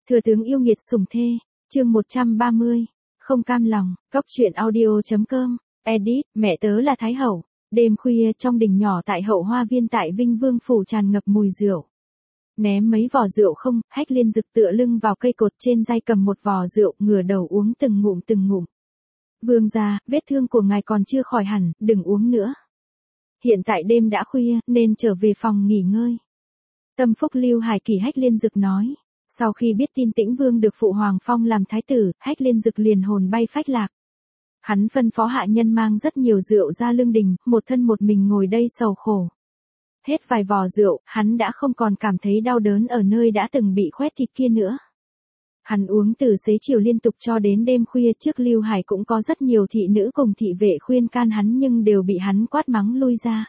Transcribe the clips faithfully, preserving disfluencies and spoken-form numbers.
Thừa tướng yêu nghiệt sủng thê, chương một trăm ba mươi, không cam lòng, góc truyện audio.com, edit, mẹ tớ là Thái Hậu. Đêm khuya trong đình nhỏ tại hậu hoa viên tại Vinh Vương Phủ tràn ngập mùi rượu. Ném mấy vò rượu không, Hách Liên Dực tựa lưng vào cây cột trên dây cầm một vò rượu, ngửa đầu uống từng ngụm từng ngụm. Vương gia, vết thương của ngài còn chưa khỏi hẳn, đừng uống nữa. Hiện tại đêm đã khuya, nên trở về phòng nghỉ ngơi. Tâm phúc Lưu Hải Kỳ Hách Liên Dực nói. Sau khi biết tin Tĩnh Vương được phụ Hoàng phong làm thái tử, Hách Liên Dực liền hồn bay phách lạc. Hắn phân phó hạ nhân mang rất nhiều rượu ra lương đình, một thân một mình ngồi đây sầu khổ. Hết vài vò rượu, hắn đã không còn cảm thấy đau đớn ở nơi đã từng bị khoét thịt kia nữa. Hắn uống từ xế chiều liên tục cho đến đêm khuya. Trước Lưu Hải cũng có rất nhiều thị nữ cùng thị vệ khuyên can hắn nhưng đều bị hắn quát mắng lui ra.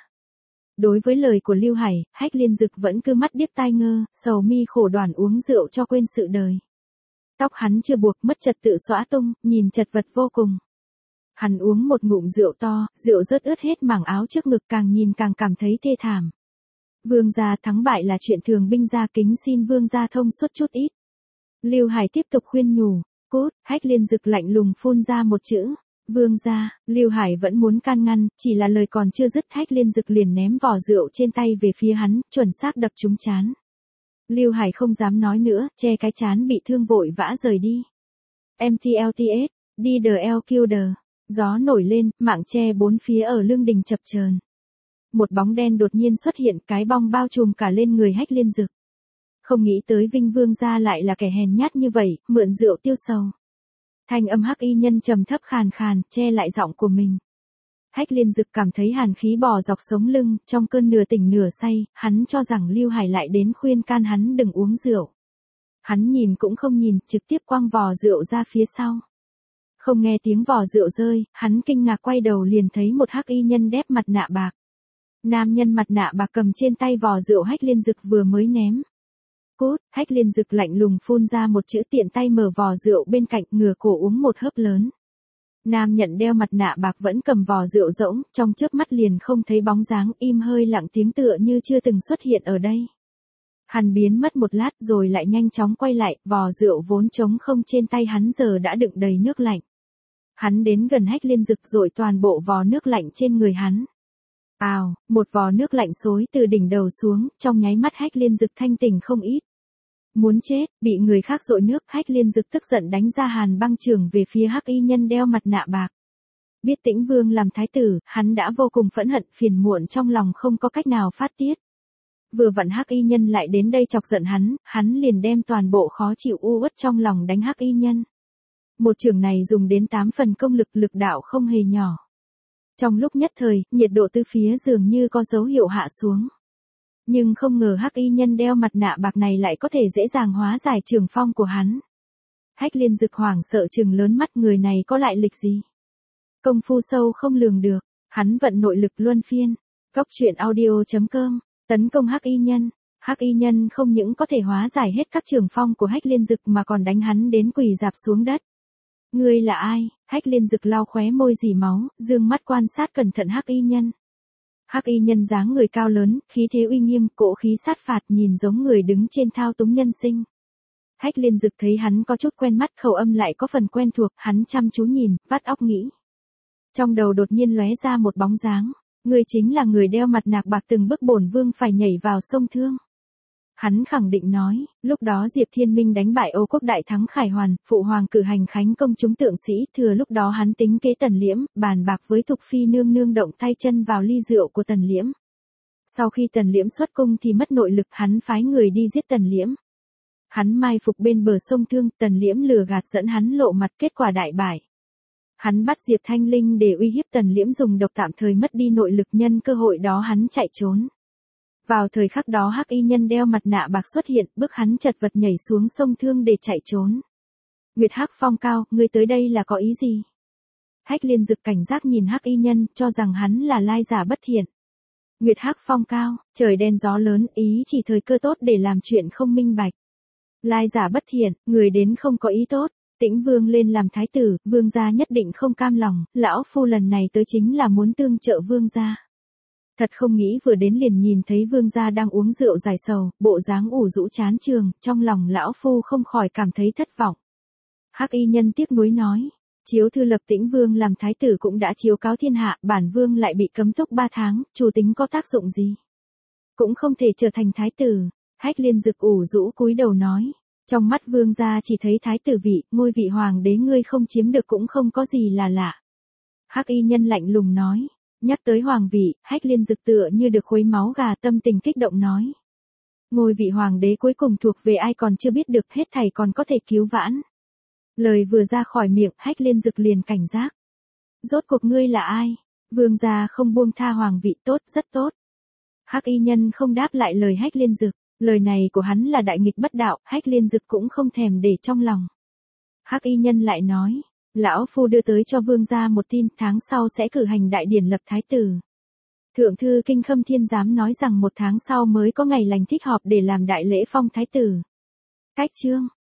Đối với lời của Lưu Hải, Hách Liên Dực vẫn cứ mắt điếc tai ngơ, sầu mi khổ đoản uống rượu cho quên sự đời. Tóc hắn chưa buộc, mất trật tự xõa tung, nhìn chật vật vô cùng. Hắn uống một ngụm rượu to, rượu rớt ướt hết mảng áo trước ngực, càng nhìn càng cảm thấy thê thảm. Vương gia, thắng bại là chuyện thường, binh gia kính xin vương gia thông suốt chút ít. Lưu Hải tiếp tục khuyên nhủ. Cút. Hách Liên Dực lạnh lùng phun ra một chữ. Vương gia. Lưu Hải vẫn muốn can ngăn, chỉ là lời còn chưa dứt, Hách Liên Dực liền ném vò rượu trên tay về phía hắn, chuẩn xác đập trúng trán. Lưu Hải không dám nói nữa, che cái trán bị thương vội vã rời đi. em tê lờ tê ét, đi the L Killer. Gió nổi lên, mạng che bốn phía ở lương đình chập chờn. Một bóng đen đột nhiên xuất hiện, cái bong bao trùm cả lên người Hách Liên Dực. Không nghĩ tới Vinh Vương gia lại là kẻ hèn nhát như vậy, mượn rượu tiêu sầu. Thanh âm hắc y nhân trầm thấp khàn khàn, che lại giọng của mình. Hách Liên Dực cảm thấy hàn khí bò dọc sống lưng, trong cơn nửa tỉnh nửa say, hắn cho rằng Lưu Hải lại đến khuyên can hắn đừng uống rượu. Hắn nhìn cũng không nhìn, trực tiếp quăng vò rượu ra phía sau. Không nghe tiếng vò rượu rơi, hắn kinh ngạc quay đầu liền thấy một hắc y nhân đép mặt nạ bạc. Nam nhân mặt nạ bạc cầm trên tay vò rượu Hách Liên Dực vừa mới ném. Cút. Hách Liên Dực lạnh lùng phun ra một chữ, tiện tay mở vò rượu bên cạnh, ngửa cổ uống một hớp lớn. Nam nhận đeo mặt nạ bạc vẫn cầm vò rượu rỗng, trong chớp mắt liền không thấy bóng dáng, im hơi lặng tiếng tựa như chưa từng xuất hiện ở đây. Hắn biến mất một lát rồi lại nhanh chóng quay lại, vò rượu vốn trống không trên tay hắn giờ đã đựng đầy nước lạnh. Hắn đến gần Hách Liên Dực rồi toàn bộ vò nước lạnh trên người hắn. Ào, một vò nước lạnh xối từ đỉnh đầu xuống, trong nháy mắt Hách Liên Dực thanh tỉnh không ít. Muốn chết, bị người khác dội nước, Hách Liên Dực tức giận đánh ra hàn băng chưởng về phía hắc y nhân đeo mặt nạ bạc. Biết Tĩnh Vương làm thái tử, hắn đã vô cùng phẫn hận, phiền muộn trong lòng không có cách nào phát tiết. Vừa vặn hắc y nhân lại đến đây chọc giận hắn, hắn liền đem toàn bộ khó chịu u uất trong lòng đánh hắc y nhân. Một chưởng này dùng đến tám phần công lực, lực đạo không hề nhỏ. Trong lúc nhất thời, nhiệt độ từ phía dường như có dấu hiệu hạ xuống. Nhưng không ngờ hắc y nhân đeo mặt nạ bạc này lại có thể dễ dàng hóa giải trường phong của hắn. Hách Liên Dực hoảng sợ trừng lớn mắt, người này có lại lịch gì? Công phu sâu không lường được, hắn vận nội lực luân phiên. Góc truyện audio.com, tấn công hắc y nhân. Hắc y nhân không những có thể hóa giải hết các trường phong của Hách Liên Dực mà còn đánh hắn đến quỳ rạp xuống đất. Ngươi là ai? Hách Liên Dực lau khóe môi dì máu, dương mắt quan sát cẩn thận hắc y nhân. Hắc y nhân dáng người cao lớn, khí thế uy nghiêm, cỗ khí sát phạt, nhìn giống người đứng trên thao túng nhân sinh. Hách Liên Dực thấy hắn có chút quen mắt, khẩu âm lại có phần quen thuộc, hắn chăm chú nhìn, vắt óc nghĩ. Trong đầu đột nhiên lóe ra một bóng dáng, người chính là người đeo mặt nạ bạc từng bức bổn vương phải nhảy vào sông Thương. Hắn khẳng định nói, lúc đó Diệp Thiên Minh đánh bại Âu Quốc đại thắng Khải Hoàn, phụ hoàng cử hành khánh công chúng tượng sĩ, thừa lúc đó hắn tính kế Tần Liễm, bàn bạc với Thục Phi nương nương động tay chân vào ly rượu của Tần Liễm. Sau khi Tần Liễm xuất cung thì mất nội lực, hắn phái người đi giết Tần Liễm. Hắn mai phục bên bờ sông Thương, Tần Liễm lừa gạt dẫn hắn lộ mặt, kết quả đại bại. Hắn bắt Diệp Thanh Linh để uy hiếp Tần Liễm dùng độc tạm thời mất đi nội lực, nhân cơ hội đó hắn chạy trốn. Vào thời khắc đó hắc y nhân đeo mặt nạ bạc xuất hiện, bức hắn chật vật nhảy xuống sông Thương để chạy trốn. Nguyệt Hắc Phong Cao, ngươi tới đây là có ý gì? Hách Liên Dực cảnh giác nhìn hắc y nhân, cho rằng hắn là lai giả bất thiện. Nguyệt Hắc Phong Cao, trời đen gió lớn, ý chỉ thời cơ tốt để làm chuyện không minh bạch. Lai giả bất thiện, người đến không có ý tốt. Tĩnh Vương lên làm thái tử, vương gia nhất định không cam lòng, lão phu lần này tới chính là muốn tương trợ vương gia. Thật không nghĩ vừa đến liền nhìn thấy vương gia đang uống rượu giải sầu, bộ dáng ủ rũ chán trường, trong lòng lão phu không khỏi cảm thấy thất vọng. Hắc y nhân tiếc nuối nói, chiếu thư lập Tĩnh vương làm thái tử cũng đã chiếu cáo thiên hạ, bản vương lại bị cấm túc ba tháng, chủ tính có tác dụng gì? Cũng không thể trở thành thái tử. Hách Liên Dực ủ rũ cúi đầu nói, trong mắt vương gia chỉ thấy thái tử vị, ngôi vị hoàng đế ngươi không chiếm được cũng không có gì là lạ. Hắc y nhân lạnh lùng nói, nhắc tới hoàng vị, Hách Liên Dực tựa như được khuấy máu gà, tâm tình kích động nói. Ngôi vị hoàng đế cuối cùng thuộc về ai còn chưa biết được, hết thảy còn có thể cứu vãn. Lời vừa ra khỏi miệng, Hách Liên Dực liền cảnh giác. Rốt cuộc ngươi là ai? Vương gia không buông tha hoàng vị, tốt, rất tốt. Hắc y nhân không đáp lại lời Hách Liên Dực, lời này của hắn là đại nghịch bất đạo, Hách Liên Dực cũng không thèm để trong lòng. Hắc y nhân lại nói, lão phu đưa tới cho vương gia một tin, tháng sau sẽ cử hành đại điển lập thái tử. Thượng thư Kinh Khâm Thiên giám nói rằng một tháng sau mới có ngày lành thích họp để làm đại lễ phong thái tử. Cách chương